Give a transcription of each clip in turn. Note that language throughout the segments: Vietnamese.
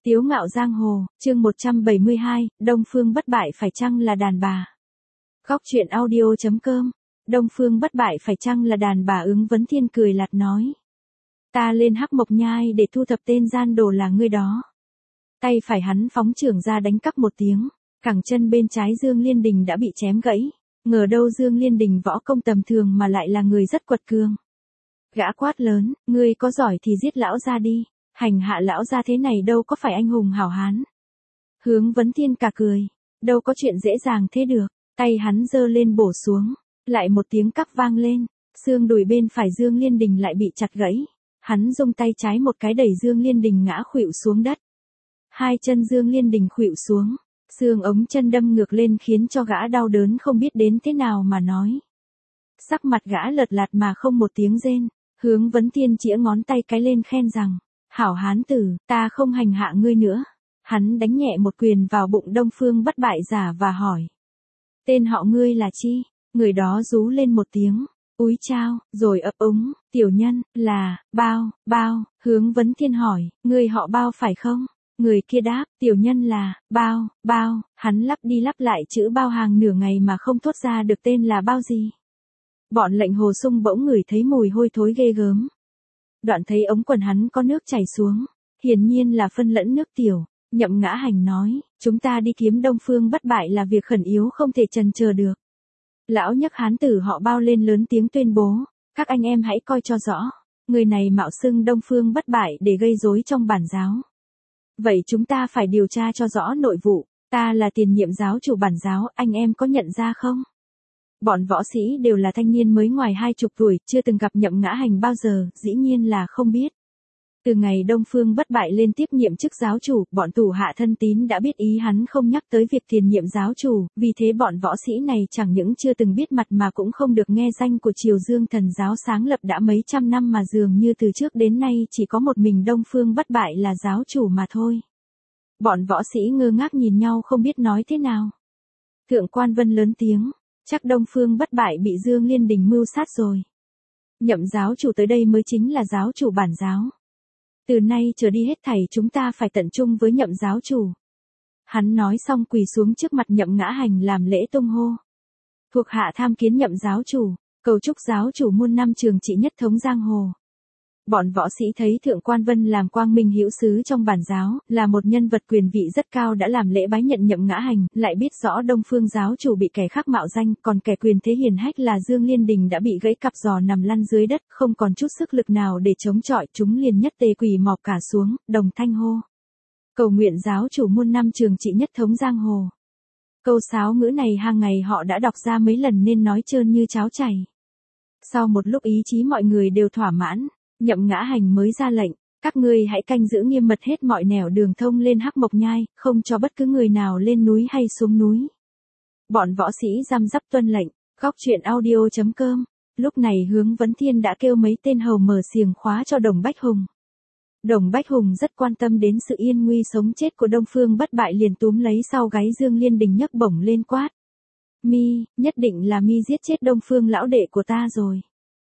Tiếu ngạo giang hồ, chương 172, Đông Phương bất bại phải chăng là đàn bà? Góc truyện audio.com. Đông Phương bất bại phải chăng là đàn bà? Ứng Vấn Thiên cười lạt nói. Ta lên Hắc Mộc Nhai để thu thập tên gian đồ là ngươi đó. Tay phải hắn phóng chưởng ra đánh cắp một tiếng, cẳng chân bên trái Dương Liên Đình đã bị chém gãy. Ngờ đâu Dương Liên Đình võ công tầm thường mà lại là người rất quật cường. Gã quát lớn, ngươi có giỏi thì giết lão ra đi. Hành hạ lão ra thế này đâu có phải anh hùng hảo hán. Hướng Vấn Thiên cả cười, đâu có chuyện dễ dàng thế được. Tay hắn giơ lên bổ xuống, lại một tiếng cắp vang lên, xương đùi bên phải Dương Liên Đình lại bị chặt gãy. Hắn dùng tay trái một cái đẩy Dương Liên Đình ngã khuỵu xuống đất. Hai chân Dương Liên Đình khuỵu xuống, xương ống chân đâm ngược lên khiến cho gã đau đớn không biết đến thế nào mà nói. Sắc mặt gã lợt lạt mà không một tiếng rên. Hướng Vấn Thiên chĩa ngón tay cái lên khen rằng, hảo hán tử, ta không hành hạ ngươi nữa. Hắn đánh nhẹ một quyền vào bụng Đông Phương bất bại giả và hỏi. Tên họ ngươi là chi? Người đó rú lên một tiếng, úi chao, rồi ấp úng, tiểu nhân, là, Bao. Hướng Vấn Thiên hỏi, ngươi họ Bao phải không? Người kia đáp, tiểu nhân là, Bao. Hắn lắp đi lắp lại chữ Bao hàng nửa ngày mà không thốt ra được tên là Bao gì. Bọn lệnh hồ sung bỗng ngửi thấy mùi hôi thối ghê gớm. Đoạn thấy ống quần hắn có nước chảy xuống, hiển nhiên là phân lẫn nước tiểu. Nhậm Ngã Hành nói, chúng ta đi kiếm Đông Phương bất bại là việc khẩn yếu không thể chần chờ được. Lão nhấc hán tử họ Bao lên lớn tiếng tuyên bố, các anh em hãy coi cho rõ, người này mạo xưng Đông Phương bất bại để gây rối trong bản giáo. Vậy chúng ta phải điều tra cho rõ nội vụ, ta là tiền nhiệm giáo chủ bản giáo, anh em có nhận ra không? Bọn võ sĩ đều là thanh niên mới ngoài 20 tuổi, chưa từng gặp Nhậm Ngã Hành bao giờ, dĩ nhiên là không biết. Từ ngày Đông Phương bất bại lên tiếp nhiệm chức giáo chủ, bọn thủ hạ thân tín đã biết ý hắn không nhắc tới việc tiền nhiệm giáo chủ, vì thế bọn võ sĩ này chẳng những chưa từng biết mặt mà cũng không được nghe danh của Triều Dương Thần giáo sáng lập đã mấy trăm năm mà dường như từ trước đến nay chỉ có một mình Đông Phương bất bại là giáo chủ mà thôi. Bọn võ sĩ ngơ ngác nhìn nhau không biết nói thế nào. Thượng quan Vân lớn tiếng, chắc Đông Phương bất bại bị Dương Liên Đình mưu sát rồi. Nhậm giáo chủ tới đây mới chính là giáo chủ bản giáo. Từ nay trở đi hết thảy chúng ta phải tận trung với Nhậm giáo chủ. Hắn nói xong quỳ xuống trước mặt Nhậm Ngã Hành làm lễ tung hô. Thuộc hạ tham kiến Nhậm giáo chủ, cầu chúc giáo chủ muôn năm trường trị nhất thống giang hồ. Bọn võ sĩ thấy Thượng quan Vân làm quang minh hữu sứ trong bản giáo, là một nhân vật quyền vị rất cao đã làm lễ bái nhận Nhậm Ngã Hành, lại biết rõ Đông Phương giáo chủ bị kẻ khác mạo danh, còn kẻ quyền thế hiển hách là Dương Liên Đình đã bị gãy cặp giò nằm lăn dưới đất, không còn chút sức lực nào để chống chọi, chúng liền nhất tề quỳ mọp cả xuống, đồng thanh hô. Cầu nguyện giáo chủ muôn năm trường trị nhất thống giang hồ. Câu sáo ngữ này hàng ngày họ đã đọc ra mấy lần nên nói trơn như cháo chảy. Sau một lúc ý chí mọi người đều thỏa mãn, Nhậm Ngã Hành mới ra lệnh, các ngươi hãy canh giữ nghiêm mật hết mọi nẻo đường thông lên Hắc Mộc Nhai, không cho bất cứ người nào lên núi hay xuống núi. Bọn võ sĩ răm rắp tuân lệnh. Góc truyện audio.com. Lúc này Hướng Vấn Thiên đã kêu mấy tên hầu mở xiềng khóa cho Đồng Bách Hùng. Đồng Bách Hùng rất quan tâm đến sự yên nguy sống chết của Đông Phương bất bại, liền túm lấy sau gáy Dương Liên Đình nhấc bổng lên quát. Mi, nhất định là Mi giết chết Đông Phương lão đệ của ta rồi.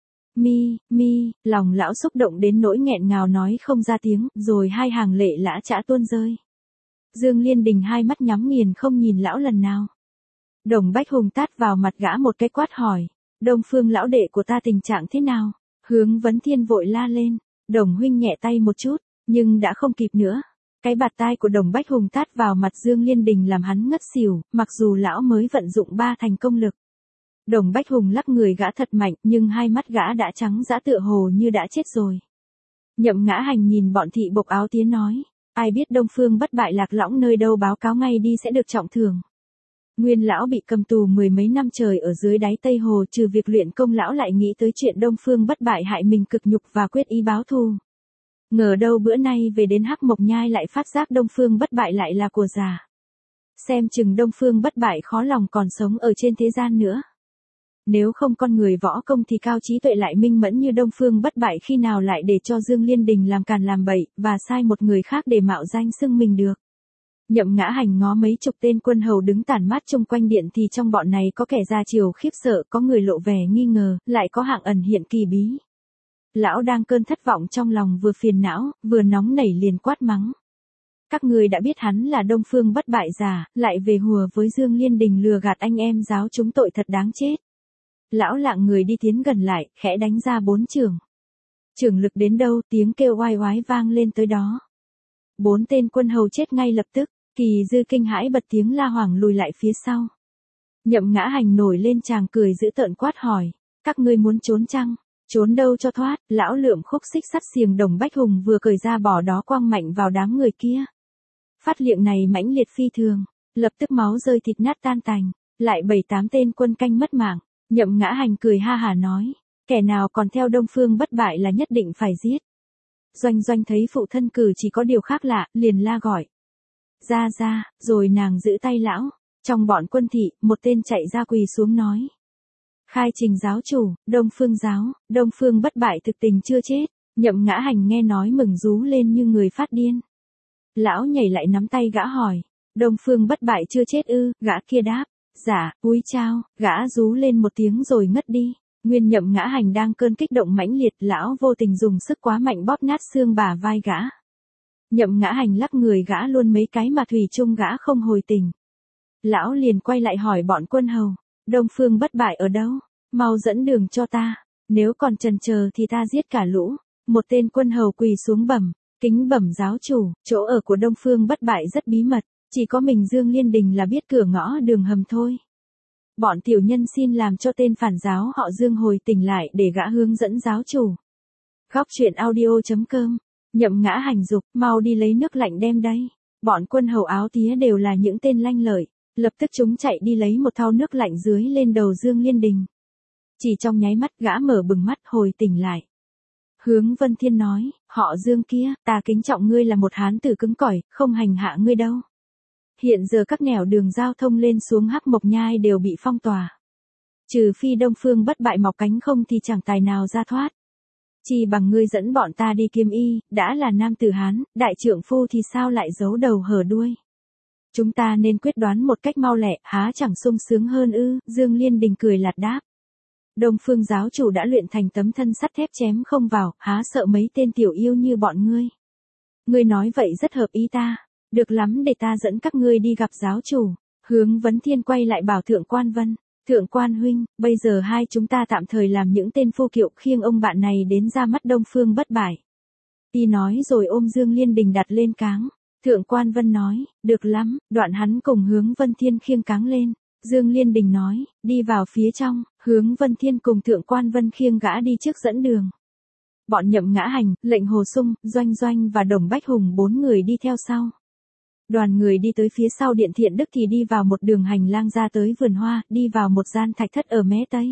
Mi, lòng lão xúc động đến nỗi nghẹn ngào nói không ra tiếng, rồi hai hàng lệ lã chã tuôn rơi. Dương Liên Đình hai mắt nhắm nghiền không nhìn lão lần nào. Đồng Bách Hùng tát vào mặt gã một cái quát hỏi, Đông Phương lão đệ của ta tình trạng thế nào? Hướng Vấn Thiên vội la lên, Đồng huynh nhẹ tay một chút, nhưng đã không kịp nữa. Cái bạt tai của Đồng Bách Hùng tát vào mặt Dương Liên Đình làm hắn ngất xỉu, mặc dù lão mới vận dụng 3 thành công lực. Đồng Bách Hùng lắc người gã thật mạnh, nhưng hai mắt gã đã trắng dã tựa hồ như đã chết rồi. Nhậm Ngã Hành nhìn bọn thị bộc áo tía nói, ai biết Đông Phương bất bại lạc lõng nơi đâu báo cáo ngay đi sẽ được trọng thưởng. Nguyên lão bị cầm tù 10 mấy năm trời ở dưới đáy Tây Hồ, trừ việc luyện công lão lại nghĩ tới chuyện Đông Phương bất bại hại mình cực nhục và quyết ý báo thù. Ngờ đâu bữa nay về đến Hắc Mộc Nhai lại phát giác Đông Phương bất bại lại là của giả. Xem chừng Đông Phương bất bại khó lòng còn sống ở trên thế gian nữa. Nếu không con người võ công thì cao trí tuệ lại minh mẫn như Đông Phương bất bại khi nào lại để cho Dương Liên Đình làm càn làm bậy, và sai một người khác để mạo danh xưng mình được. Nhậm Ngã Hành ngó mấy chục tên quân hầu đứng tản mát chung quanh điện thì trong bọn này có kẻ ra chiều khiếp sợ, có người lộ vẻ nghi ngờ, lại có hạng ẩn hiện kỳ bí. Lão đang cơn thất vọng trong lòng, vừa phiền não, vừa nóng nảy liền quát mắng. Các ngươi đã biết hắn là Đông Phương Bất Bại giả, lại về hùa với Dương Liên Đình lừa gạt anh em giáo chúng tội thật đáng chết. Lão lạng người đi tiến gần lại, khẽ đánh ra 4 chưởng. Chưởng lực đến đâu, tiếng kêu oai oái vang lên tới đó. 4 tên quân hầu chết ngay lập tức, Kỳ Dư kinh hãi bật tiếng la hoảng lùi lại phía sau. Nhậm Ngã Hành nổi lên tràng cười dữ tợn quát hỏi, các ngươi muốn trốn chăng? Trốn đâu cho thoát? Lão lượm khúc xích sắt xiềng Đồng Bách Hùng vừa cởi ra bỏ đó quăng mạnh vào đám người kia. Phát liệng này mãnh liệt phi thường, lập tức máu rơi thịt nát tan tành, lại 7-8 tên quân canh mất mạng. Nhậm Ngã Hành cười ha hả nói, kẻ nào còn theo Đông Phương Bất Bại là nhất định phải giết. Doanh Doanh thấy phụ thân cử chỉ có điều khác lạ, liền la gọi. Ra ra, rồi nàng giữ tay lão. Trong bọn quân thị, một tên chạy ra quỳ xuống nói. Khai trình giáo chủ, Đông Phương giáo, Đông Phương Bất Bại thực tình chưa chết. Nhậm Ngã Hành nghe nói mừng rú lên như người phát điên. Lão nhảy lại nắm tay gã hỏi, Đông Phương Bất Bại chưa chết ư? Gã kia đáp, dạ, cúi chào. Gã rú lên một tiếng rồi ngất đi. Nguyên Nhậm Ngã Hành đang cơn kích động mãnh liệt, lão vô tình dùng sức quá mạnh bóp nát xương bả vai gã. Nhậm Ngã Hành lắc người gã luôn mấy cái mà thủy chung gã không hồi tình. Lão liền quay lại hỏi bọn quân hầu, Đông Phương Bất Bại ở đâu? Mau dẫn đường cho ta, nếu còn chần chờ thì ta giết cả lũ. Một tên quân hầu quỳ xuống bẩm, kính bẩm giáo chủ, chỗ ở của Đông Phương Bất Bại rất bí mật, chỉ có mình Dương Liên Đình là biết cửa ngõ đường hầm thôi. Bọn tiểu nhân xin làm cho tên phản giáo họ Dương hồi tỉnh lại để gã hướng dẫn giáo chủ. Góc truyện audio.com. Nhậm Ngã Hành dục, mau đi lấy nước lạnh đem đây. Bọn quân hầu áo tía đều là những tên lanh lợi, lập tức chúng chạy đi lấy một thau nước lạnh dưới lên đầu Dương Liên Đình. Chỉ trong nháy mắt gã mở bừng mắt hồi tỉnh lại. Hướng Vân Thiên nói, họ Dương kia, ta kính trọng ngươi là một hán tử cứng cỏi, không hành hạ ngươi đâu. Hiện giờ các nẻo đường giao thông lên xuống Hắc Mộc Nhai đều bị phong tỏa. Trừ phi Đông Phương Bất Bại mọc cánh không thì chẳng tài nào ra thoát. Chỉ bằng ngươi dẫn bọn ta đi kiếm y, đã là nam tử hán, đại trượng phu thì sao lại giấu đầu hở đuôi. Chúng ta nên quyết đoán một cách mau lẹ, há chẳng sung sướng hơn ư? Dương Liên Đình cười lạt đáp. Đông Phương giáo chủ đã luyện thành tấm thân sắt thép chém không vào, há sợ mấy tên tiểu yêu như bọn ngươi. Ngươi nói vậy rất hợp ý ta. Được lắm, để ta dẫn các ngươi đi gặp giáo chủ. Hướng Vấn Thiên quay lại bảo Thượng Quan Vân. Thượng Quan huynh, bây giờ hai chúng ta tạm thời làm những tên phu kiệu khiêng ông bạn này đến ra mắt Đông Phương Bất Bại. Y nói rồi ôm Dương Liên Đình đặt lên cáng. Thượng Quan Vân nói, được lắm, đoạn hắn cùng Hướng Vân Thiên khiêng cáng lên. Dương Liên Đình nói, đi vào phía trong, Hướng Vân Thiên cùng Thượng Quan Vân khiêng gã đi trước dẫn đường. Bọn Nhậm Ngã Hành, Lệnh Hồ Sung, Doanh Doanh và Đồng Bách Hùng 4 người đi theo sau. Đoàn người đi tới phía sau điện Thiện Đức thì đi vào một đường hành lang ra tới vườn hoa, đi vào một gian thạch thất ở mé tây.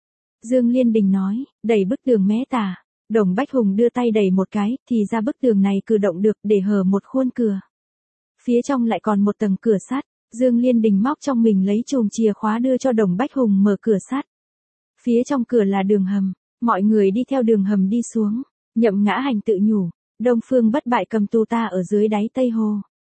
Dương Liên Đình nói, đẩy bức tường mé tả. Đồng Bách Hùng đưa tay đẩy một cái, thì ra bức tường này cử động được để hở một khuôn cửa. Phía trong lại còn một tầng cửa sắt. Dương Liên Đình móc trong mình lấy chùm chìa khóa đưa cho Đồng Bách Hùng mở cửa sắt. Phía trong cửa là đường hầm, mọi người đi theo đường hầm đi xuống. Nhậm Ngã Hành tự nhủ, Đông Phương Bất Bại cầm tù ta ở dưới đáy Tây Hồ.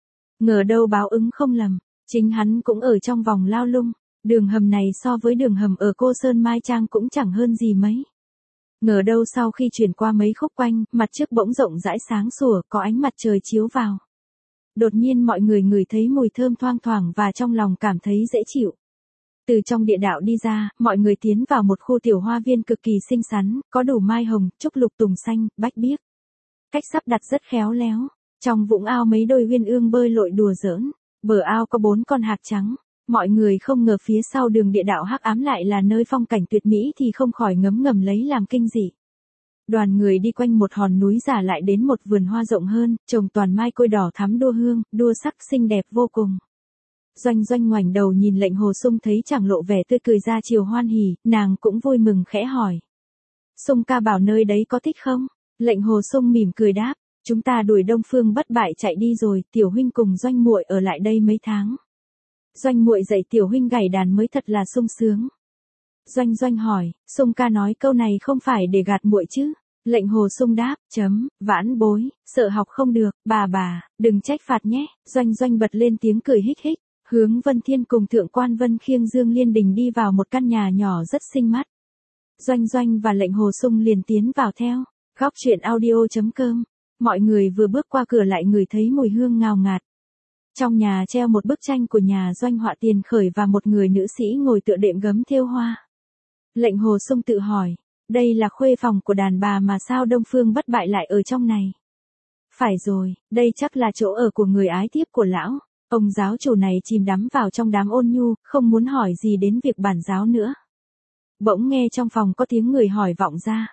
Ngờ đâu báo ứng không lầm, chính hắn cũng ở trong vòng lao lung. Đường hầm này so với đường hầm ở Cô Sơn Mai Trang cũng chẳng hơn gì mấy. Ngờ đâu sau khi chuyển qua mấy khúc quanh, mặt trước bỗng rộng rãi sáng sủa, có ánh mặt trời chiếu vào. Đột nhiên mọi người ngửi thấy mùi thơm thoang thoảng và trong lòng cảm thấy dễ chịu. Từ trong địa đạo đi ra, mọi người tiến vào một khu tiểu hoa viên cực kỳ xinh xắn, có đủ mai hồng, trúc lục tùng xanh, bách biếc. Cách sắp đặt rất khéo léo. Trong vũng ao mấy đôi uyên ương bơi lội đùa giỡn. Bờ ao có 4 con hạc trắng. Mọi người không ngờ phía sau đường địa đạo hắc ám lại là nơi phong cảnh tuyệt mỹ thì không khỏi ngấm ngầm lấy làm kinh dị. Đoàn người đi quanh một hòn núi giả lại đến một vườn hoa rộng hơn, trồng toàn mai côi đỏ thắm đua hương, đua sắc xinh đẹp vô cùng. Doanh Doanh ngoảnh đầu nhìn Lệnh Hồ Sung thấy chàng lộ vẻ tươi cười ra chiều hoan hỉ, nàng cũng vui mừng khẽ hỏi. Sung ca bảo nơi đấy có thích không? Lệnh Hồ Sung mỉm cười đáp, chúng ta đuổi Đông Phương Bất Bại chạy đi rồi, tiểu huynh cùng Doanh muội ở lại đây mấy tháng. Doanh muội dạy tiểu huynh gảy đàn mới thật là sung sướng. Doanh Doanh hỏi, Sung ca nói câu này không phải để gạt muội chứ? Lệnh Hồ Sung đáp, vãn bối, sợ học không được, bà, đừng trách phạt nhé. Doanh Doanh bật lên tiếng cười hích hích. Hướng Vân Thiên cùng Thượng Quan Vân khiêng Dương Liên Đình đi vào một căn nhà nhỏ rất xinh mắt. Doanh Doanh và Lệnh Hồ Sung liền tiến vào theo. Góc truyện audio.com Mọi người vừa bước qua cửa lại ngửi thấy mùi hương ngào ngạt. Trong nhà treo một bức tranh của nhà doanh họa Tiền Khởi và một người nữ sĩ ngồi tựa đệm gấm thêu hoa. Lệnh Hồ Sung tự hỏi, đây là khuê phòng của đàn bà mà sao Đông Phương Bất Bại lại ở trong này? Phải rồi, đây chắc là chỗ ở của người ái thiếp của lão. Ông giáo chủ này chìm đắm vào trong đám ôn nhu, không muốn hỏi gì đến việc bản giáo nữa. Bỗng nghe trong phòng có tiếng người hỏi vọng ra,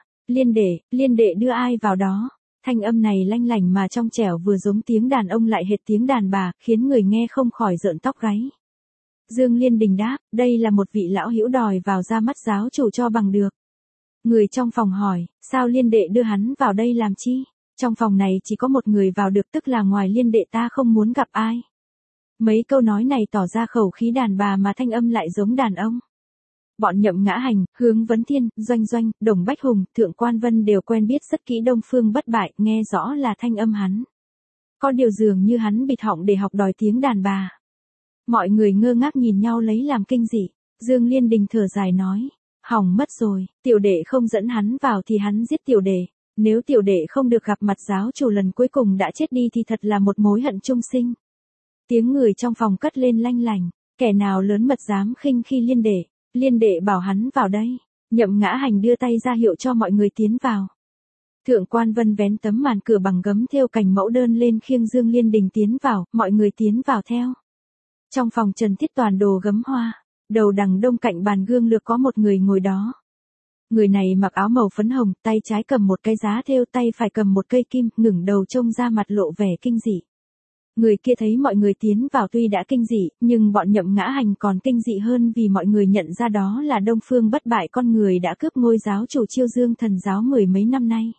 Liên đệ đưa ai vào đó? Thanh âm này lanh lảnh mà trong trẻo, vừa giống tiếng đàn ông lại hệt tiếng đàn bà, khiến người nghe không khỏi rợn tóc gáy. Dương Liên Đình đáp, đây là một vị lão hữu đòi vào ra mắt giáo chủ cho bằng được. Người trong phòng hỏi, sao Liên đệ đưa hắn vào đây làm chi? Trong phòng này chỉ có một người vào được, tức là ngoài Liên đệ ta không muốn gặp ai. Mấy câu nói này tỏ ra khẩu khí đàn bà mà thanh âm lại giống đàn ông. Bọn Nhậm Ngã Hành, Hướng Vấn Thiên, Doanh Doanh, Đồng Bách Hùng, Thượng Quan Vân đều quen biết rất kỹ Đông Phương Bất Bại, nghe rõ là thanh âm hắn. Có điều dường như hắn bịt họng để học đòi tiếng đàn bà. Mọi người ngơ ngác nhìn nhau lấy làm kinh dị. Dương Liên Đình thở dài nói, hỏng mất rồi, tiểu đệ không dẫn hắn vào thì hắn giết tiểu đệ. Nếu tiểu đệ không được gặp mặt giáo chủ lần cuối cùng đã chết đi thì thật là một mối hận chung sinh. Tiếng người trong phòng cất lên lanh lành, kẻ nào lớn mật dám khinh khi Liên đệ bảo hắn vào đây. Nhậm Ngã Hành đưa tay ra hiệu cho mọi người tiến vào. Thượng Quan Vân vén tấm màn cửa bằng gấm thêu cành mẫu đơn lên khiêng Dương Liên Đình tiến vào, mọi người tiến vào theo. Trong phòng Trần Thiết toàn đồ gấm hoa, đầu đằng đông cạnh bàn gương lược có một người ngồi đó. Người này mặc áo màu phấn hồng, tay trái cầm một cái giá thêu, tay phải cầm một cây kim, ngẩng đầu trông ra mặt lộ vẻ kinh dị. Người kia thấy mọi người tiến vào tuy đã kinh dị, nhưng bọn Nhậm Ngã Hành còn kinh dị hơn vì mọi người nhận ra đó là Đông Phương Bất Bại, con người đã cướp ngôi giáo chủ Chiêu Dương Thần giáo mười mấy năm nay.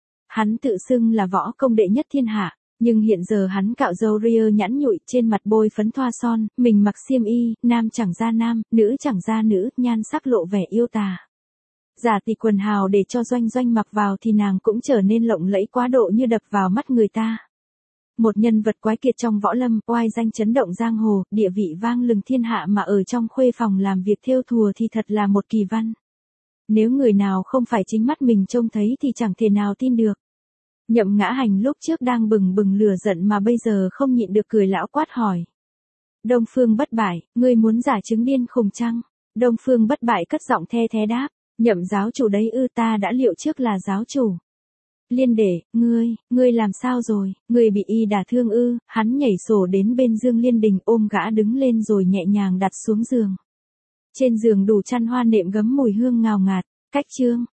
Hắn tự xưng là võ công đệ nhất thiên hạ, nhưng hiện giờ hắn cạo râu ria nhẵn nhụi, trên mặt bôi phấn thoa son, mình mặc xiêm y, nam chẳng ra nam, nữ chẳng ra nữ, nhan sắc lộ vẻ yêu tà. Giả tỷ quần hào để cho Doanh Doanh mặc vào thì nàng cũng trở nên lộng lẫy quá độ như đập vào mắt người ta. Một nhân vật quái kiệt trong võ lâm, oai danh chấn động giang hồ, địa vị vang lừng thiên hạ mà ở trong khuê phòng làm việc thêu thùa thì thật là một kỳ văn. Nếu người nào không phải chính mắt mình trông thấy thì chẳng thể nào tin được. Nhậm Ngã Hành lúc trước đang bừng bừng lửa giận mà bây giờ không nhịn được cười, lão quát hỏi. Đông Phương Bất Bại, ngươi muốn giả chứng điên khùng chăng? Đông Phương Bất Bại cất giọng the thé đáp, Nhậm giáo chủ đấy ư? Ta đã liệu trước là giáo chủ. Liên đệ, ngươi làm sao rồi? Ngươi bị y đả thương ư? Hắn nhảy sổ đến bên Dương Liên Đình, ôm gã đứng lên rồi nhẹ nhàng đặt xuống giường. Trên giường đủ chăn hoa nệm gấm mùi hương ngào ngạt. Cách chương